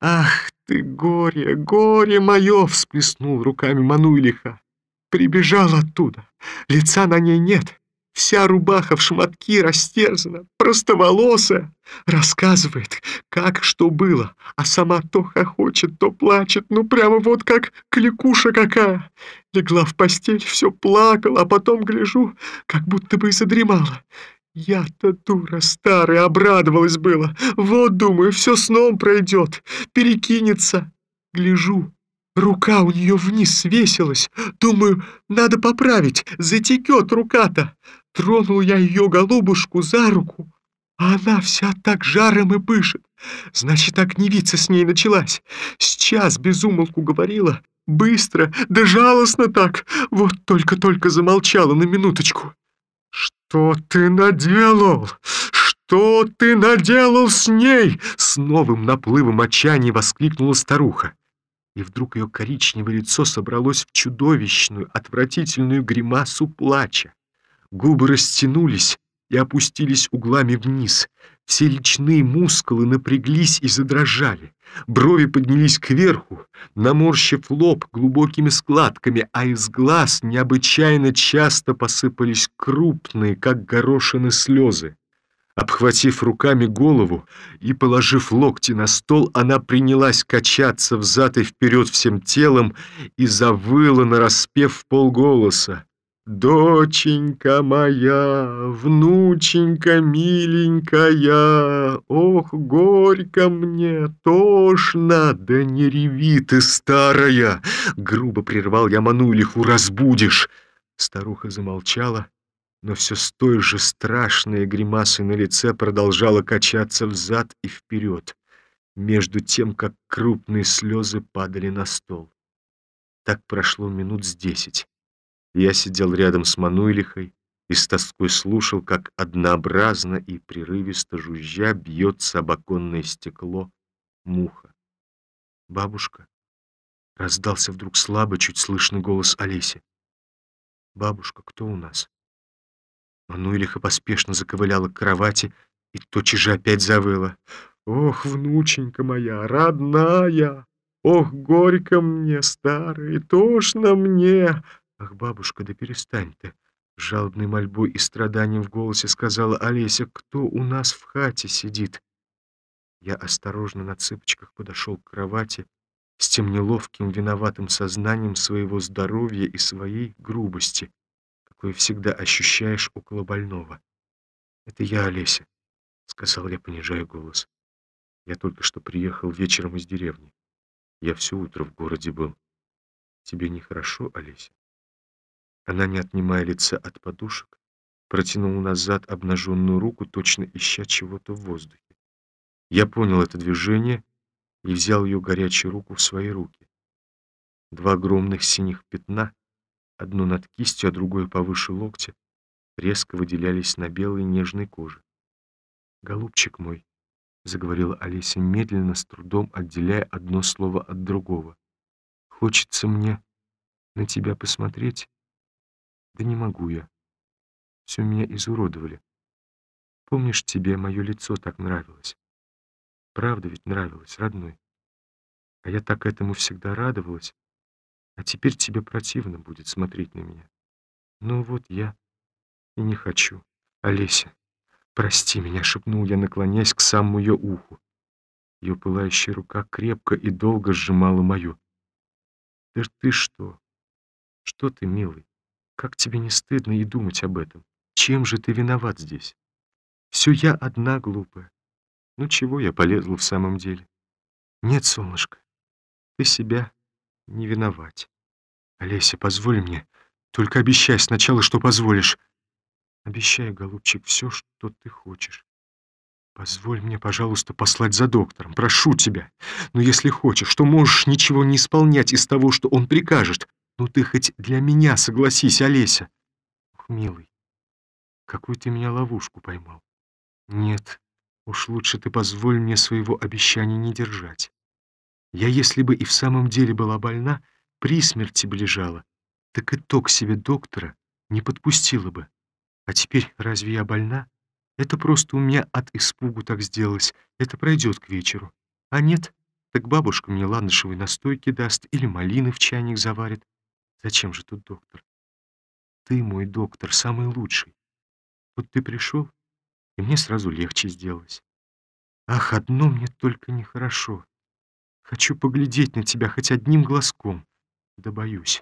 Ах ты, горе, горе мое!» — всплеснул руками Мануйлиха. Прибежал оттуда, лица на ней нет. Вся рубаха в шматки растерзана, простоволосая. Рассказывает, как что было, а сама то хохочет, то плачет, ну прямо вот как кликуша какая. Легла в постель, все плакала, а потом гляжу, как будто бы и задремала. Я-то, дура старая, обрадовалась было. Вот, думаю, все сном пройдет, перекинется. Гляжу, рука у нее вниз свесилась. Думаю, надо поправить, затекет рука-то. Тронул я ее голубушку за руку, а она вся так жаром и пышет. Значит, огневица с ней началась. Сейчас без умолку говорила, быстро, да жалостно так. Вот только-только замолчала на минуточку. «Что ты наделал? Что ты наделал с ней?» С новым наплывом отчаяния воскликнула старуха. И вдруг ее коричневое лицо собралось в чудовищную, отвратительную гримасу плача. Губы растянулись и опустились углами вниз. Все личные мускулы напряглись и задрожали. Брови поднялись кверху, наморщив лоб глубокими складками, а из глаз необычайно часто посыпались крупные, как горошины, слезы. Обхватив руками голову и положив локти на стол, она принялась качаться взад и вперед всем телом и завыла нараспев вполголоса. «Доченька моя, внученька миленькая, ох, горько мне, тошно!» «Да не реви ты, старая!» — грубо прервал я Мануйлиху. «Разбудишь!» Старуха замолчала, но все с той же страшной гримасой на лице продолжала качаться взад и вперед, между тем, как крупные слезы падали на стол. Так прошло минут с десять. Я сидел рядом с Мануйлихой и с тоской слушал, как однообразно и прерывисто жужжа бьется об оконное стекло муха. «Бабушка!» — раздался вдруг слабый, чуть слышный голос Олеси. «Бабушка, кто у нас?» Мануйлиха поспешно заковыляла к кровати и тотчас же опять завыла. «Ох, внученька моя, родная! Ох, горько мне, старая, тошно мне!» «Ах, бабушка, да перестань ты!» — жалобной мольбой и страданием в голосе сказала Олеся. «Кто у нас в хате сидит?» Я осторожно на цыпочках подошел к кровати с тем неловким, виноватым сознанием своего здоровья и своей грубости, какое всегда ощущаешь около больного. «Это я, Олеся», — сказал я, понижая голос. «Я только что приехал вечером из деревни. Я все утро в городе был. Тебе нехорошо, Олеся?» Она, не отнимая лица от подушек, протянула назад обнаженную руку, точно ища чего-то в воздухе. Я понял это движение и взял ее горячую руку в свои руки. Два огромных синих пятна, одно над кистью, а другое повыше локтя, резко выделялись на белой нежной коже. «Голубчик мой», — заговорила Олеся медленно, с трудом отделяя одно слово от другого, — «хочется мне на тебя посмотреть, да не могу я. Все меня изуродовали. Помнишь, тебе мое лицо так нравилось? Правда ведь нравилось, родной? А я так этому всегда радовалась, а теперь тебе противно будет смотреть на меня. Ну вот я и не хочу. Олеся, прости меня», — шепнул я, наклоняясь к самому ее уху. Ее пылающая рука крепко и долго сжимала мою. «Да ты что? Что ты, милый? Как тебе не стыдно и думать об этом? Чем же ты виноват здесь? Все я одна глупая. Ну чего я полезла в самом деле? Нет, солнышко, ты себя не виновать. Олеся, позволь мне. Только обещай сначала, что позволишь. Обещай, голубчик, все, что ты хочешь. Позволь мне, пожалуйста, послать за доктором. Прошу тебя. Но если хочешь, то можешь ничего не исполнять из того, что он прикажет. Ну ты хоть для меня согласись, Олеся. Ох, милый, какую ты меня ловушку поймал. Нет, уж лучше ты позволь мне своего обещания не держать. Я, если бы и в самом деле была больна, при смерти бы лежала, так и то к себе доктора не подпустила бы. А теперь разве я больна? Это просто у меня от испугу так сделалось. Это пройдет к вечеру. А нет, так бабушка мне ландышевой настойки даст или малины в чайник заварит. Зачем же тут доктор? Ты мой доктор, самый лучший. Вот ты пришел, и мне сразу легче сделалось. Ах, одно мне только нехорошо. Хочу поглядеть на тебя хоть одним глазком, да боюсь.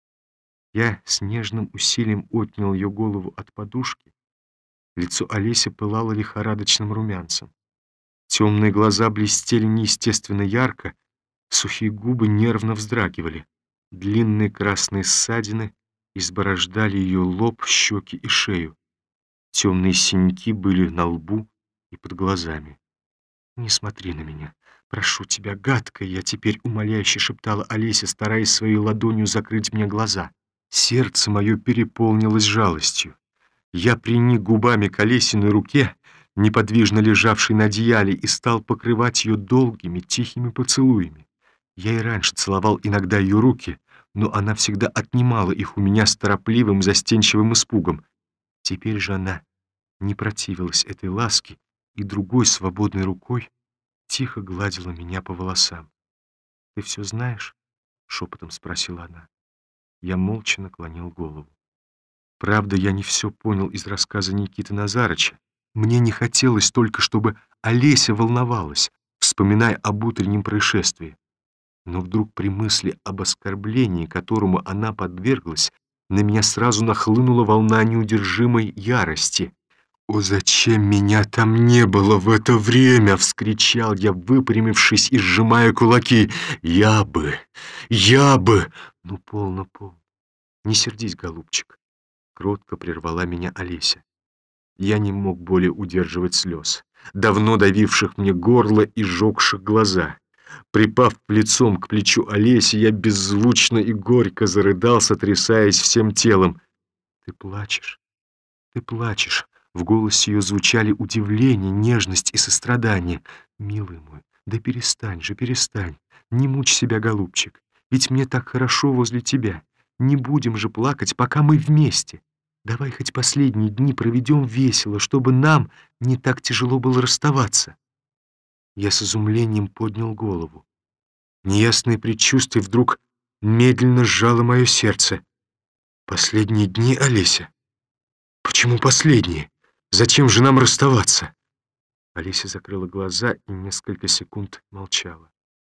Я с нежным усилием отнял ее голову от подушки. Лицо Олеси пылало лихорадочным румянцем. Темные глаза блестели неестественно ярко, сухие губы нервно вздрагивали. Длинные красные ссадины изборождали ее лоб, щеки и шею. Темные синяки были на лбу и под глазами. «Не смотри на меня. Прошу тебя, гадкая!» Я теперь умоляюще шептала Олеся, стараясь своей ладонью закрыть мне глаза. Сердце мое переполнилось жалостью. Я приник губами к Олесиной руке, неподвижно лежавшей на одеяле, и стал покрывать ее долгими, тихими поцелуями. Я и раньше целовал иногда ее руки, но она всегда отнимала их у меня с торопливым, застенчивым испугом. Теперь же она не противилась этой ласке и другой свободной рукой тихо гладила меня по волосам. «Ты все знаешь?» — шепотом спросила она. Я молча наклонил голову. Правда, я не все понял из рассказа Никиты Назарыча. Мне не хотелось только, чтобы Олеся волновалась, вспоминая об утреннем происшествии. Но вдруг при мысли об оскорблении, которому она подверглась, на меня сразу нахлынула волна неудержимой ярости. «О, зачем меня там не было в это время?» — вскричал я, выпрямившись и сжимая кулаки. «Я бы! Я бы!» «Ну, полно, полно. Не сердись, голубчик!» — кротко прервала меня Олеся. Я не мог более удерживать слез, давно давивших мне горло и жёгших глаза. Припав лицом к плечу Олеси, я беззвучно и горько зарыдал, сотрясаясь всем телом. «Ты плачешь? Ты плачешь?» В голосе ее звучали удивление, нежность и сострадание. «Милый мой, да перестань же, перестань. Не мучь себя, голубчик. Ведь мне так хорошо возле тебя. Не будем же плакать, пока мы вместе. Давай хоть последние дни проведем весело, чтобы нам не так тяжело было расставаться». Я с изумлением поднял голову. Неясное предчувствие вдруг медленно сжало мое сердце. «Последние дни, Олеся? Почему последние? Зачем же нам расставаться?» Олеся закрыла глаза и несколько секунд молчала.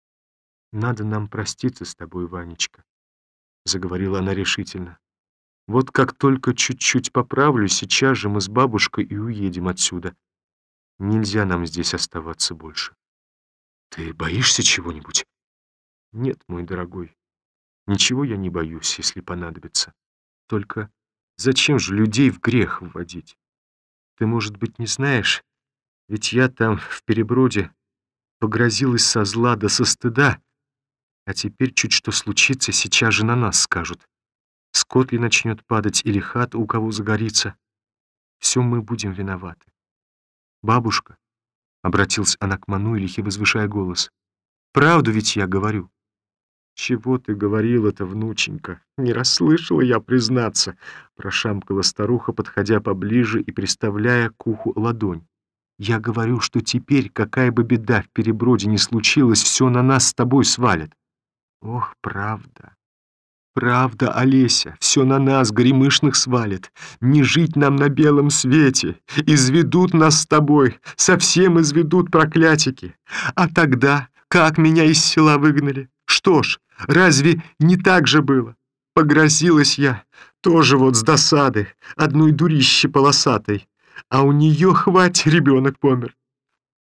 «Надо нам проститься с тобой, Ванечка», — заговорила она решительно. «Вот как только чуть-чуть поправлю, сейчас же мы с бабушкой и уедем отсюда. Нельзя нам здесь оставаться больше». «Ты боишься чего-нибудь?» «Нет, мой дорогой, ничего я не боюсь, если понадобится. Только зачем же людей в грех вводить? Ты, может быть, не знаешь, ведь я там, в Переброде, погрозилась со зла да со стыда, а теперь чуть что случится, сейчас же на нас скажут. Скот ли начнет падать или хата у кого загорится, все мы будем виноваты. Бабушка, — обратилась она к Мануилихе, возвышая голос, — правду ведь я говорю». «Чего ты говорила-то, внученька? Не расслышала я, признаться», — прошамкала старуха, подходя поближе и приставляя к уху ладонь. «Я говорю, что теперь, какая бы беда в Переброде ни случилась, все на нас с тобой свалят». «Ох, правда, правда, Олеся, все на нас, горемышных, свалит. Не жить нам на белом свете. Изведут нас с тобой, совсем изведут проклятики. А тогда, как меня из села выгнали? Что ж, разве не так же было? Погрозилась я, тоже вот с досады, одной дурище полосатой. А у нее, хвать, ребенок помер.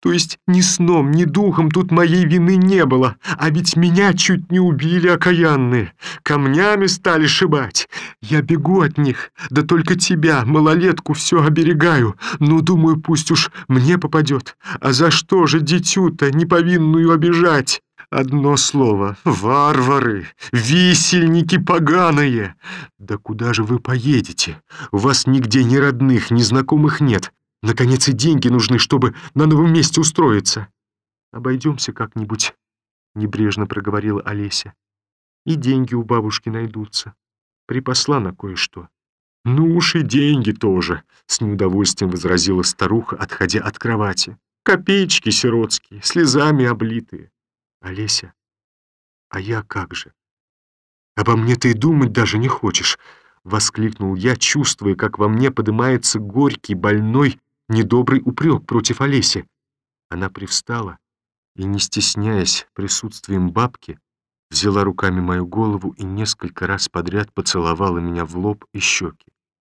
То есть ни сном, ни духом тут моей вины не было, а ведь меня чуть не убили окаянные, камнями стали шибать. Я бегу от них, да только тебя, малолетку, все оберегаю. Ну, думаю, пусть уж мне попадет. А за что же дитю-то неповинную обижать? Одно слово — варвары, висельники поганые. Да куда же вы поедете? У вас нигде ни родных, ни знакомых нет. Наконец и деньги нужны, чтобы на новом месте устроиться. Обойдемся как-нибудь, — небрежно проговорила Олеся. И деньги у бабушки найдутся. Припасла на кое-что. Ну уж и деньги тоже, — с неудовольствием возразила старуха, отходя от кровати. Копеечки сиротские, слезами облитые. Олеся, а я как же? Обо мне ты и думать даже не хочешь, — воскликнул я, чувствуя, как во мне поднимается горький, больной, недобрый упрек против Олеси. Она привстала и, не стесняясь присутствием бабки, взяла руками мою голову и несколько раз подряд поцеловала меня в лоб и щеки.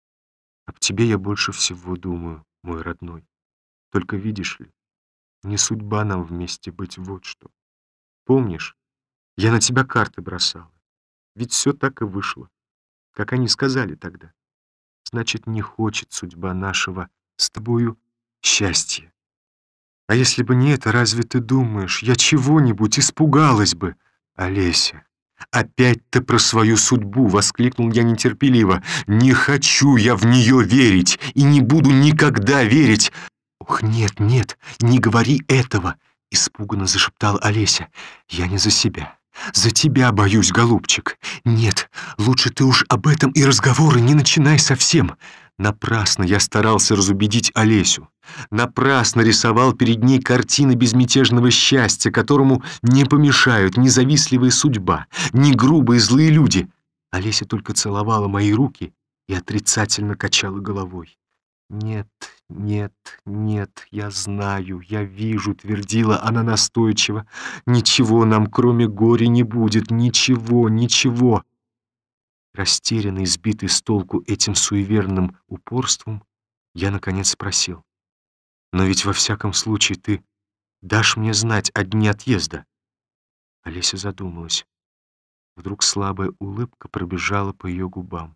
Об тебе я больше всего думаю, мой родной. Только видишь ли, не судьба нам вместе быть, вот что. Помнишь, я на тебя карты бросала? Ведь все так и вышло, как они сказали тогда. Значит, не хочет судьба нашего с тобою счастья. А если бы не это, разве ты думаешь, я чего-нибудь испугалась бы? Олеся, опять ты про свою судьбу, — воскликнул я нетерпеливо. Не хочу я в нее верить и не буду никогда верить. Ох, нет, нет, не говори этого, — испуганно зашептала Олеся. Я не за себя. За тебя боюсь, голубчик. Нет, лучше ты уж об этом и разговоры не начинай совсем. Напрасно я старался разубедить Олесю. Напрасно рисовал перед ней картины безмятежного счастья, которому не помешают ни завистливая судьба, ни грубые злые люди. Олеся только целовала мои руки и отрицательно качала головой. «Нет, нет, нет, я знаю, я вижу», — твердила она настойчиво. «Ничего нам, кроме горя, не будет, ничего, ничего». Растерянный, сбитый с толку этим суеверным упорством, я, наконец, спросил. «Но ведь во всяком случае ты дашь мне знать о дне отъезда?» Олеся задумалась. Вдруг слабая улыбка пробежала по ее губам.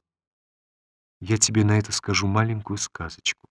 «Я тебе на это скажу маленькую сказочку.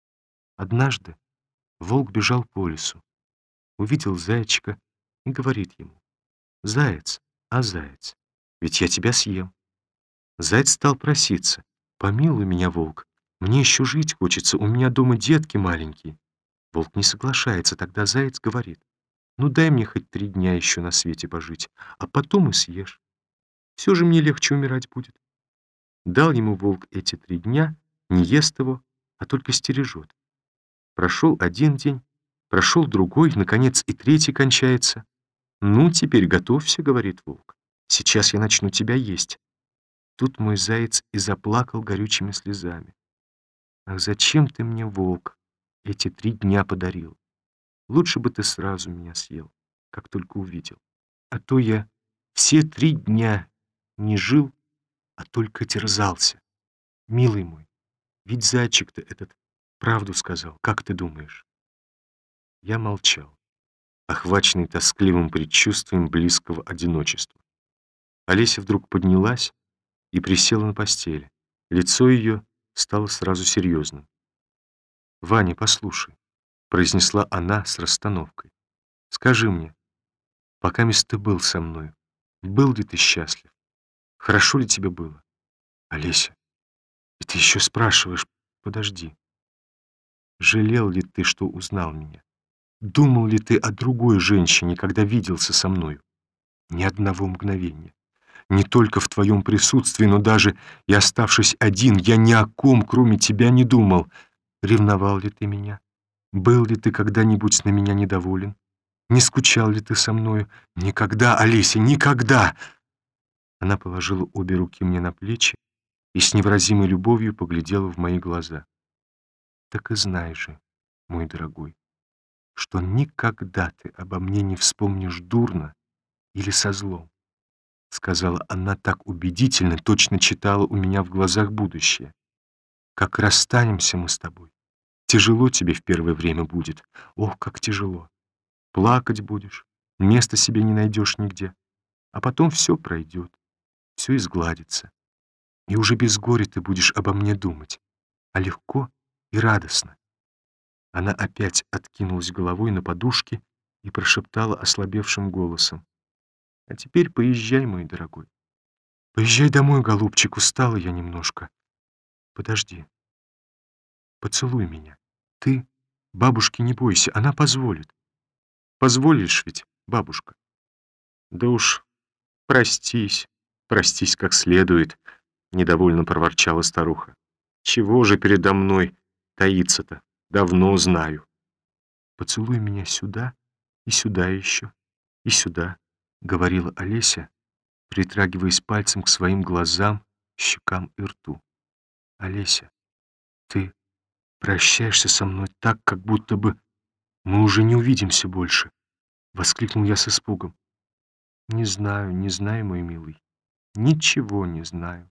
Однажды волк бежал по лесу, увидел зайчика и говорит ему: «Заяц, а заяц, ведь я тебя съем». Заяц стал проситься: «Помилуй меня, волк, мне еще жить хочется, у меня дома детки маленькие». Волк не соглашается, тогда заяц говорит: «Ну дай мне хоть три дня еще на свете пожить, а потом и съешь. Все же мне легче умирать будет». Дал ему волк эти три дня, не ест его, а только стережет. Прошел один день, прошел другой, наконец и третий кончается. «Ну, теперь готовься, — говорит волк, — сейчас я начну тебя есть». Тут мой заяц и заплакал горючими слезами. «Ах, зачем ты мне, волк, эти три дня подарил? Лучше бы ты сразу меня съел, как только увидел. А то я все три дня не жил, а только терзался. Милый мой, ведь зайчик-то этот правду сказал, как ты думаешь?» Я молчал, охваченный тоскливым предчувствием близкого одиночества. Олеся вдруг поднялась и присела на постели. Лицо ее стало сразу серьезным. «Ваня, послушай», — произнесла она с расстановкой. «Скажи мне, пока мест ты был со мной, был ли ты счастлив? Хорошо ли тебе было?» «Олеся, и ты еще спрашиваешь, подожди. Жалел ли ты, что узнал меня? Думал ли ты о другой женщине, когда виделся со мною? Ни одного мгновения. Не только в твоем присутствии, но даже и оставшись один, я ни о ком, кроме тебя, не думал. Ревновал ли ты меня? Был ли ты когда-нибудь на меня недоволен? Не скучал ли ты со мною? Никогда, Олеся, никогда!» Она положила обе руки мне на плечи и с невыразимой любовью поглядела в мои глаза. «Так и знай же, мой дорогой, что никогда ты обо мне не вспомнишь дурно или со злом», — сказала она так убедительно, точно читала у меня в глазах будущее. «Как расстанемся мы с тобой, тяжело тебе в первое время будет. Ох, как тяжело. Плакать будешь, места себе не найдешь нигде. А потом все пройдет, все изгладится. И уже без горя ты будешь обо мне думать, а легко и радостно. Она опять откинулась головой на подушке и прошептала ослабевшим голосом: «А теперь поезжай, мой дорогой. Поезжай домой, голубчик, устала я немножко. Подожди, поцелуй меня. Ты бабушке не бойся, она позволит. Позволишь ведь, бабушка?» «Да уж простись, простись как следует», — недовольно проворчала старуха. «Чего же передо мной таиться-то? Давно знаю». «Поцелуй меня сюда и сюда еще, и сюда», — говорила Олеся, притрагиваясь пальцем к своим глазам, щекам и рту. «Олеся, ты прощаешься со мной так, как будто бы мы уже не увидимся больше», — воскликнул я с испугом. «Не знаю, не знаю, мой милый, ничего не знаю».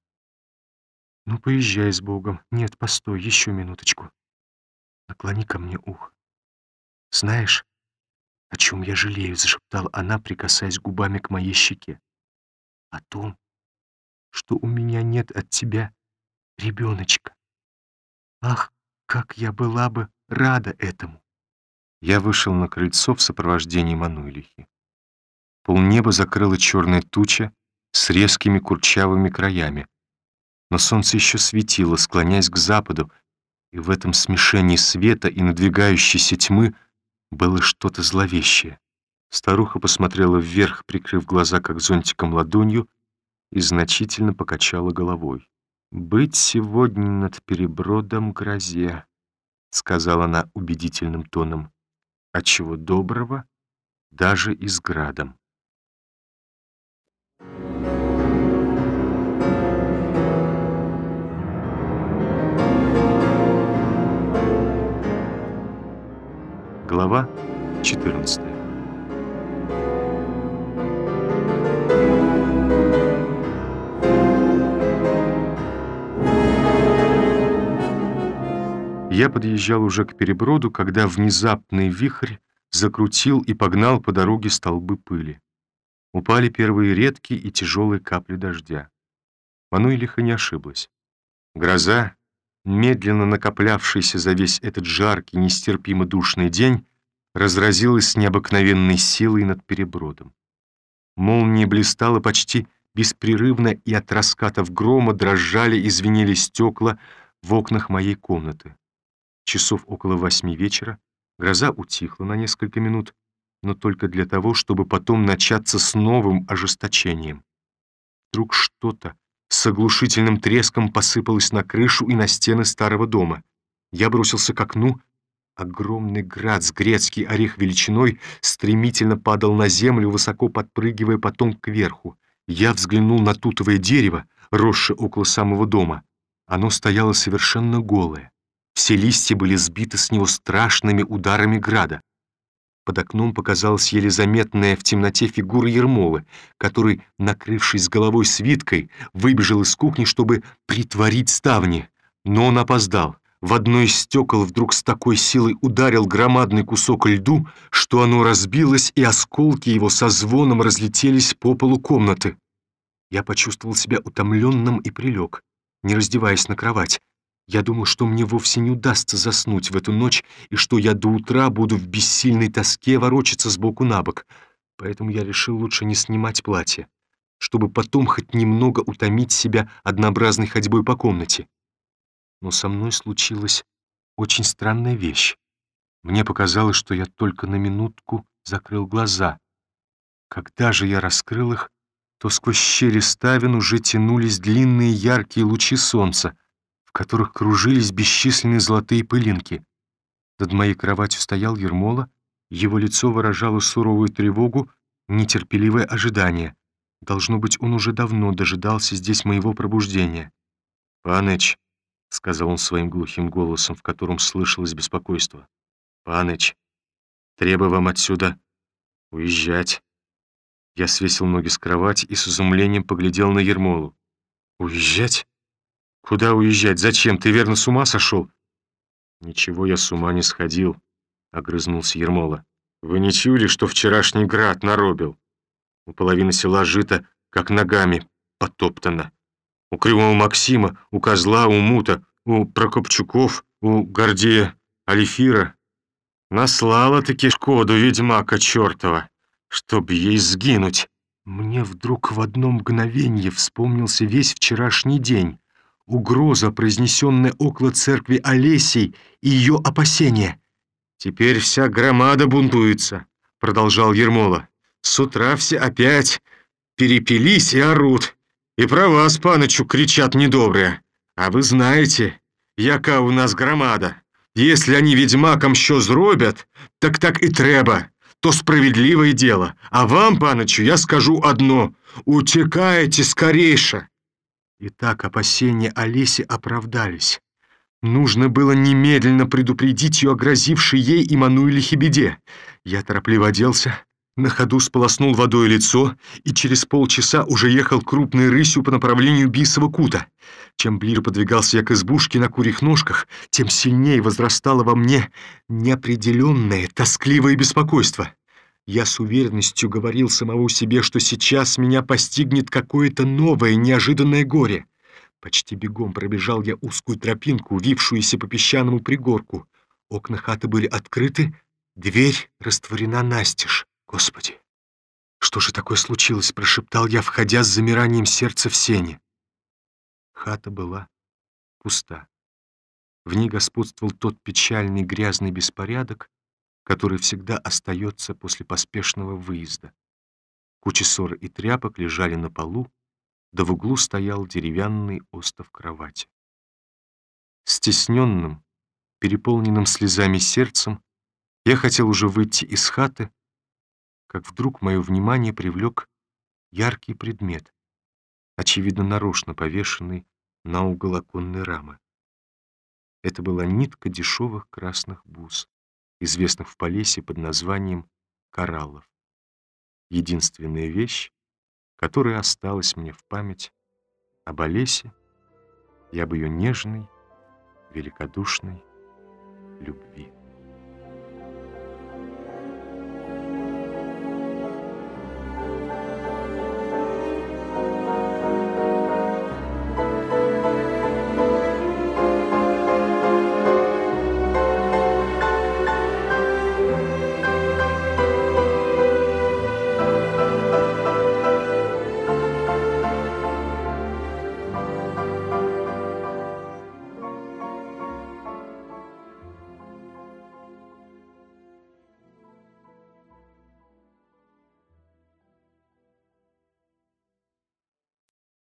«Ну, поезжай с Богом. Нет, постой, еще минуточку. Наклони ко мне ухо. Знаешь, о чем я жалею?» — зашептала она, прикасаясь губами к моей щеке. «О том, что у меня нет от тебя ребеночка. Ах, как я была бы рада этому!» Я вышел на крыльцо в сопровождении Мануйлихи. Полнеба закрыла черная туча с резкими курчавыми краями, но солнце еще светило, склоняясь к западу, и в этом смешении света и надвигающейся тьмы было что-то зловещее. Старуха посмотрела вверх, прикрыв глаза как зонтиком ладонью, и значительно покачала головой. «Быть сегодня над перебродом грозе», — сказала она убедительным тоном, «а чего доброго, даже и с градом». Глава четырнадцатая. Я подъезжал уже к переброду, когда внезапный вихрь закрутил и погнал по дороге столбы пыли. Упали первые редкие и тяжелые капли дождя. Мануйлиха не ошиблась. Гроза, медленно накоплявшаяся за весь этот жаркий, нестерпимо душный день, разразилась с необыкновенной силой над перебродом. Молния блистала почти беспрерывно, и от раскатов грома дрожали и звенели стекла в окнах моей комнаты. Часов около восьми вечера гроза утихла на несколько минут, но только для того, чтобы потом начаться с новым ожесточением. Вдруг что-то с оглушительным треском посыпалось на крышу и на стены старого дома. Я бросился к окну. Огромный град с грецкий орех величиной стремительно падал на землю, высоко подпрыгивая потом кверху. Я взглянул на тутовое дерево, росшее около самого дома. Оно стояло совершенно голое. Все листья были сбиты с него страшными ударами града. Под окном показалась еле заметная в темноте фигура Ермолы, который, накрывшись головой свиткой, выбежал из кухни, чтобы притворить ставни. Но он опоздал. В одно из стекол вдруг с такой силой ударил громадный кусок льду, что оно разбилось, и осколки его со звоном разлетелись по полу комнаты. Я почувствовал себя утомленным и прилег, не раздеваясь на кровать. Я думал, что мне вовсе не удастся заснуть в эту ночь, и что я до утра буду в бессильной тоске ворочаться сбоку на бок. Поэтому я решил лучше не снимать платье, чтобы потом хоть немного утомить себя однообразной ходьбой по комнате. Но со мной случилась очень странная вещь. Мне показалось, что я только на минутку закрыл глаза. Когда же я раскрыл их, то сквозь щели ставен уже тянулись длинные яркие лучи солнца, в которых кружились бесчисленные золотые пылинки. Над моей кроватью стоял Ермола, его лицо выражало суровую тревогу, нетерпеливое ожидание. Должно быть, он уже давно дожидался здесь моего пробуждения. «Паныч», — сказал он своим глухим голосом, в котором слышалось беспокойство, «Паныч, треба вам отсюда уезжать». Я свесил ноги с кровати и с изумлением поглядел на Ермолу. «Уезжать? Куда уезжать? Зачем? Ты верно с ума сошел?» «Ничего я с ума не сходил», — огрызнулся Ермола. «Вы не чули, что вчерашний град наробил? У половины села жито, как ногами потоптано. У Кривого Максима, у Козла, у Мута, у Прокопчуков, у Гордея Алифира. Наслала-таки шкоду ведьмака чертова, чтоб ей сгинуть». Мне вдруг в одно мгновенье вспомнился весь вчерашний день. Угроза, произнесенная около церкви Олесей, и ее опасения. «Теперь вся громада бунтуется», — продолжал Ермола. «С утра все опять перепились и орут. И про вас, паночу, кричат недобрые. А вы знаете, яка у нас громада. Если они ведьмакам що зробят, так так и треба. То справедливое дело. А вам, паночу, я скажу одно. Утекайте скорейше». Итак, опасения Олеси оправдались. Нужно было немедленно предупредить ее о грозившей ей Иммануилихе беде. Я торопливо оделся, на ходу сполоснул водой лицо и через полчаса уже ехал крупной рысью по направлению Бисова кута. Чем ближе подвигался я к избушке на курьих ножках, тем сильнее возрастало во мне неопределенное, тоскливое беспокойство. Я с уверенностью говорил самому себе, что сейчас меня постигнет какое-то новое, неожиданное горе. Почти бегом пробежал я узкую тропинку, вившуюся по песчаному пригорку. Окна хаты были открыты, дверь растворена настежь. «Господи, что же такое случилось?» — прошептал я, входя с замиранием сердца в сени. Хата была пуста. В ней господствовал тот печальный грязный беспорядок, который всегда остается после поспешного выезда. Кучи ссор и тряпок лежали на полу, да в углу стоял деревянный остов кровати. Стесненным, переполненным слезами сердцем, я хотел уже выйти из хаты, как вдруг мое внимание привлек яркий предмет, очевидно, нарочно повешенный на угол оконной рамы. Это была нитка дешевых красных бус, известных в Полесье под названием кораллов. Единственная вещь, которая осталась мне в память об Олесе и об ее нежной, великодушной любви.